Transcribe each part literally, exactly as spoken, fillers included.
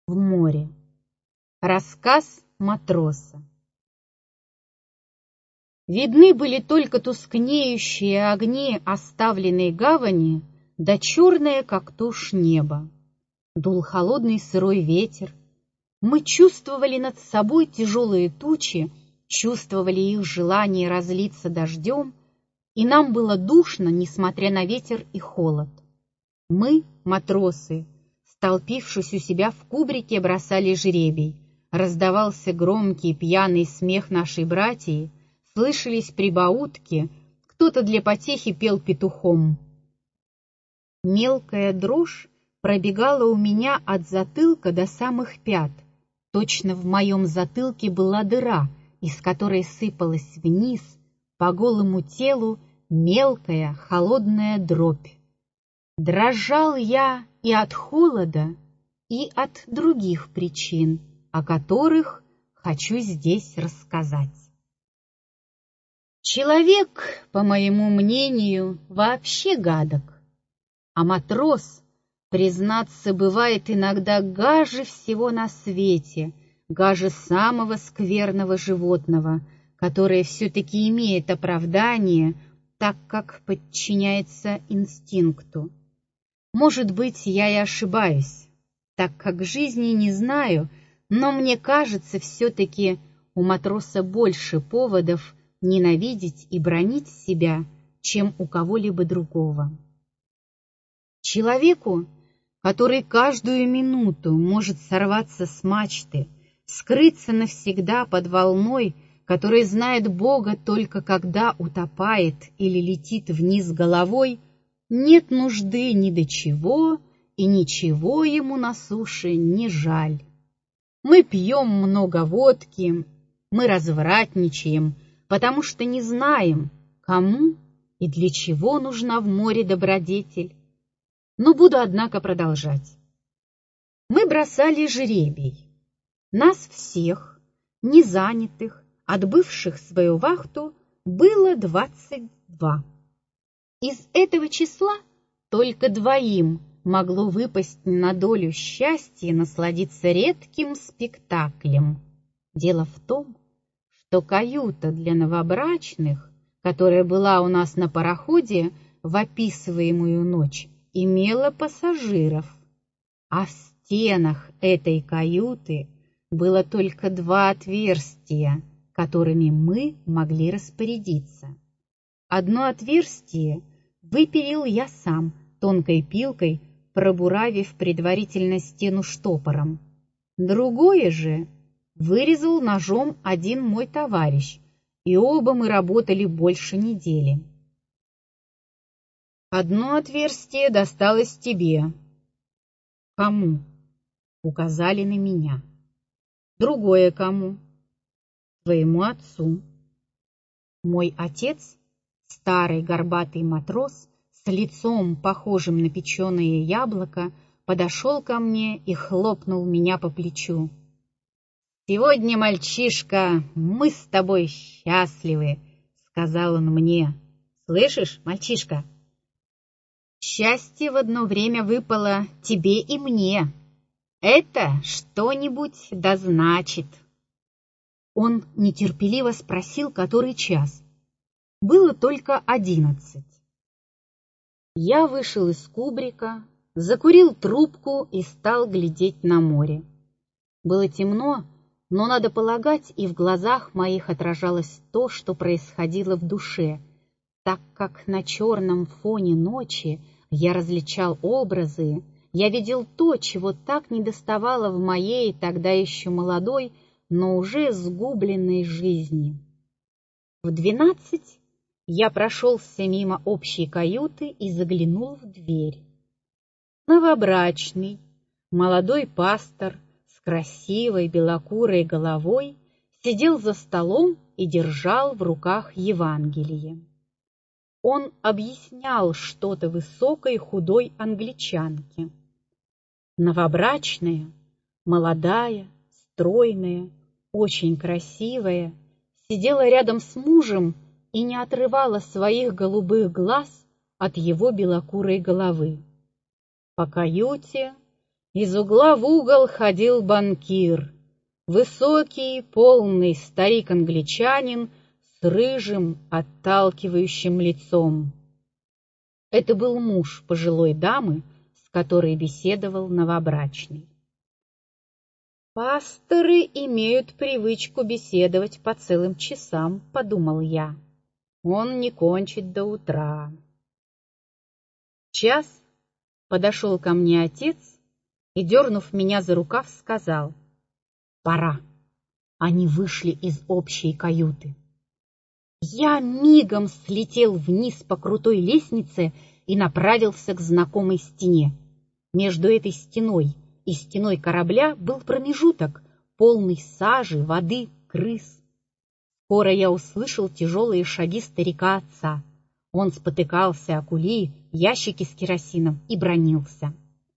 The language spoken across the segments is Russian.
в море. Рассказ матроса. Видны были только тускнеющие огни оставленной гавани, да черное, как тушь, небо. Дул холодный сырой ветер. Мы чувствовали над собой тяжелые тучи, чувствовали их желание разлиться дождем, и нам было душно, несмотря на ветер и холод. Мы, матросы, столпившись у себя в кубрике, бросали жребий. Раздавался громкий пьяный смех нашей братьи, слышались прибаутки, кто-то для потехи пел петухом. Мелкая дрожь пробегала у меня от затылка до самых пят. Точно в моем затылке была дыра, из которой сыпалась вниз по голому телу мелкая холодная дробь. Дрожал я и от холода, и от других причин, о которых хочу здесь рассказать. Человек, по моему мнению, вообще гадок, а матрос, признаться, бывает иногда гаже всего на свете, гаже самого скверного животного, которое все-таки имеет оправдание, так как подчиняется инстинкту. Может быть, я и ошибаюсь, так как жизни не знаю, но мне кажется, все-таки у матроса больше поводов ненавидеть и бранить себя, чем у кого-либо другого. Человеку, который каждую минуту может сорваться с мачты, скрыться навсегда под волной, который знает Бога только когда утопает или летит вниз головой, нет нужды ни до чего, и ничего ему на суше не жаль. Мы пьем много водки, мы развратничаем, потому что не знаем, кому и для чего нужна в море добродетель. Но буду, однако, продолжать. Мы бросали жребий. Нас всех, незанятых, отбывших свою вахту, было двадцать два. Из этого числа только двоим могло выпасть на долю счастья насладиться редким спектаклем. Дело в том, что каюта для новобрачных, которая была у нас на пароходе в описываемую ночь, имела пассажиров, а в стенах этой каюты было только два отверстия, которыми мы могли распорядиться. Одно отверстие выпилил я сам, тонкой пилкой, пробуравив предварительно стену штопором. Другое же вырезал ножом один мой товарищ, и оба мы работали больше недели. Одно отверстие досталось тебе. Кому? Указали на меня. Другое кому? Твоему отцу. Мой отец, старый горбатый матрос, с лицом, похожим на печеное яблоко, подошел ко мне и хлопнул меня по плечу. «Сегодня, мальчишка, мы с тобой счастливы», — сказал он мне. «Слышишь, мальчишка? Счастье в одно время выпало тебе и мне. Это что-нибудь да значит». Он нетерпеливо спросил, который час. Было только одиннадцать. Я вышел из кубрика, закурил трубку и стал глядеть на море. Было темно, но, надо полагать, и в глазах моих отражалось то, что происходило в душе, так как на черном фоне ночи я различал образы, я видел то, чего так недоставало в моей тогда еще молодой, но уже сгубленной жизни. В двенадцать я прошелся мимо общей каюты и заглянул в дверь. Новобрачный, молодой пастор с красивой белокурой головой сидел за столом и держал в руках Евангелие. Он объяснял что-то высокой худой англичанке. Новобрачная, молодая, стройная, очень красивая, сидела рядом с мужем и не отрывала своих голубых глаз от его белокурой головы. По каюте Из угла в угол ходил банкир, высокий, полный старик-англичанин с рыжим, отталкивающим лицом. Это был муж пожилой дамы, с которой беседовал новобрачный. «Пасторы имеют привычку беседовать по целым часам», — подумал я. «Он не кончит до утра». В час подошел ко мне отец и, дернув меня за рукав, сказал: «Пора». Они вышли из общей каюты. Я мигом слетел вниз по крутой лестнице и направился к знакомой стене. Между этой стеной и стеной корабля был промежуток, полный сажи, воды, крыс. Скоро я услышал тяжелые шаги старика-отца. Он спотыкался о кули, ящики с керосином и бранился.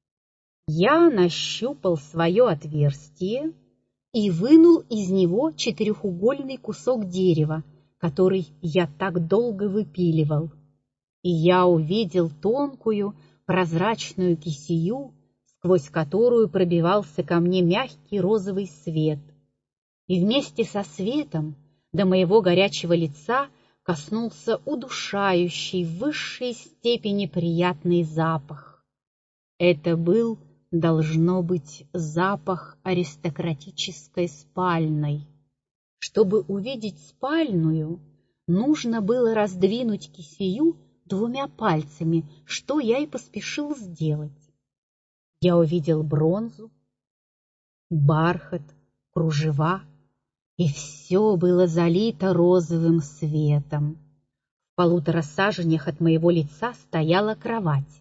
Я нащупал свое отверстие и вынул из него четырехугольный кусок дерева, который я так долго выпиливал. И я увидел тонкую прозрачную кисею, сквозь которую пробивался ко мне мягкий розовый свет. И вместе со светом до моего горячего лица коснулся удушающий в высшей степени приятный запах. Это был, должно быть, запах аристократической спальной. Чтобы увидеть спальную, нужно было раздвинуть кисею двумя пальцами, что я и поспешил сделать. Я увидел бронзу, бархат, кружева, и все было залито розовым светом. В полутора саженях от моего лица стояла кровать.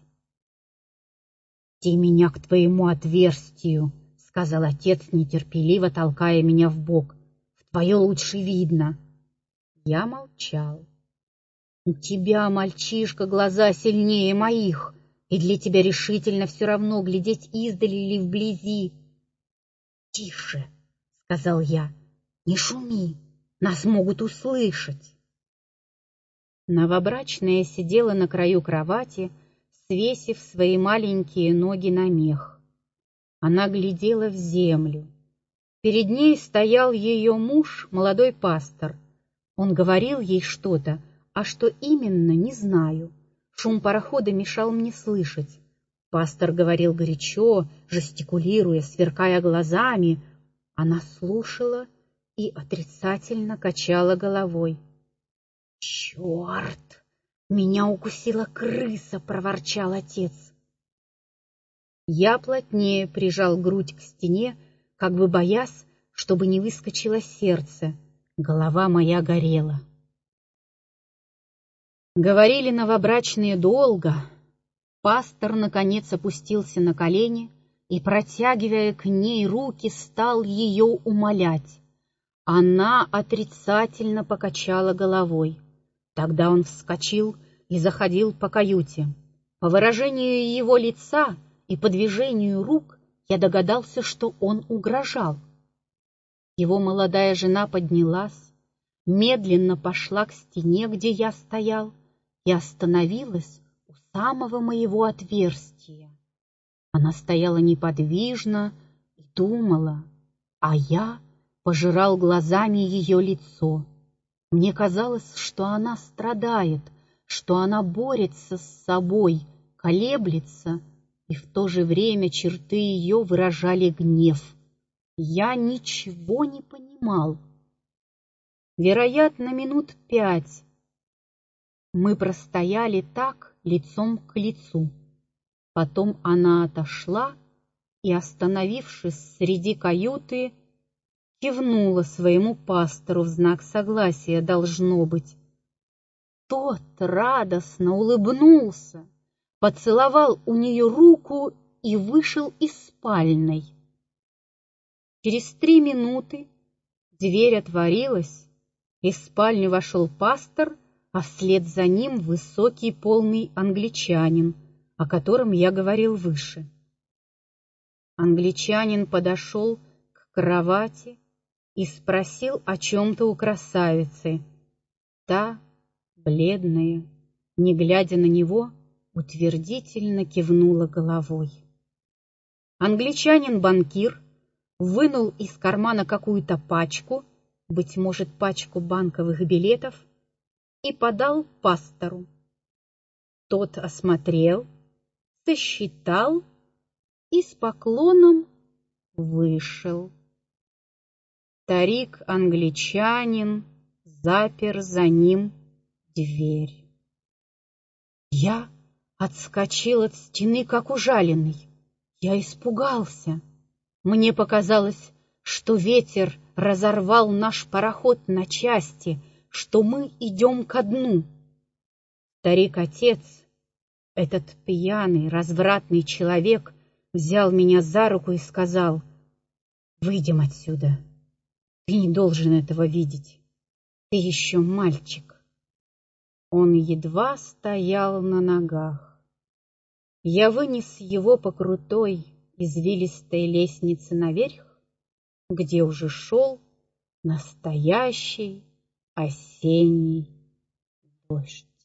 «Веди меня к твоему отверстию», — сказал отец, нетерпеливо толкая меня в бок. «В твое лучше видно». Я молчал. «У тебя, мальчишка, глаза сильнее моих, и для тебя решительно все равно, глядеть издали или вблизи». «Тише», — сказал я, — «не шуми, нас могут услышать». Новобрачная сидела на краю кровати, свесив свои маленькие ноги на мех. Она глядела в землю. Перед ней стоял ее муж, молодой пастор. Он говорил ей что-то, а что именно, не знаю. Шум парохода мешал мне слышать. Пастор говорил горячо, жестикулируя, сверкая глазами. Она слушала и отрицательно качала головой. «Черт! Меня укусила крыса!» — проворчал отец. Я плотнее прижал грудь к стене, как бы боясь, чтобы не выскочило сердце. Голова моя горела. Говорили новобрачные долго. Пастор, наконец, опустился на колени и, протягивая к ней руки, стал ее умолять. Она отрицательно покачала головой. Тогда он вскочил и заходил по каюте. По выражению его лица и по движению рук я догадался, что он угрожал. Его молодая жена поднялась, медленно пошла к стене, где я стоял, и остановилась у самого моего отверстия. Она стояла неподвижно и думала, а я пожирал глазами ее лицо. Мне казалось, что она страдает, что она борется с собой, колеблется, и в то же время черты ее выражали гнев. Я ничего не понимал. Вероятно, минут пять мы простояли так, лицом к лицу. Потом она отошла и, остановившись среди каюты, кивнула своему пастору в знак согласия, должно быть. Тот радостно улыбнулся, поцеловал у нее руку и вышел из спальной. Через три минуты дверь отворилась, и в спальню вошел пастор, а вслед за ним высокий полный англичанин, о котором я говорил выше. Англичанин подошел к кровати и спросил о чем-то у красавицы. Та, бледная, не глядя на него, утвердительно кивнула головой. Англичанин-банкир вынул из кармана какую-то пачку, быть может, пачку банковых билетов, и подал пастору. Тот осмотрел, сосчитал и с поклоном вышел. Старик-англичанин запер за ним дверь. Я отскочил от стены, как ужаленный. Я испугался. Мне показалось, что ветер разорвал наш пароход на части, что мы идем ко дну. Старик-отец, этот пьяный, развратный человек, взял меня за руку и сказал: «Выйдем отсюда. Ты не должен этого видеть. Ты еще мальчик». Он едва стоял на ногах. Я вынес его по крутой, извилистой лестнице наверх, где уже шел настоящий осенний дождь.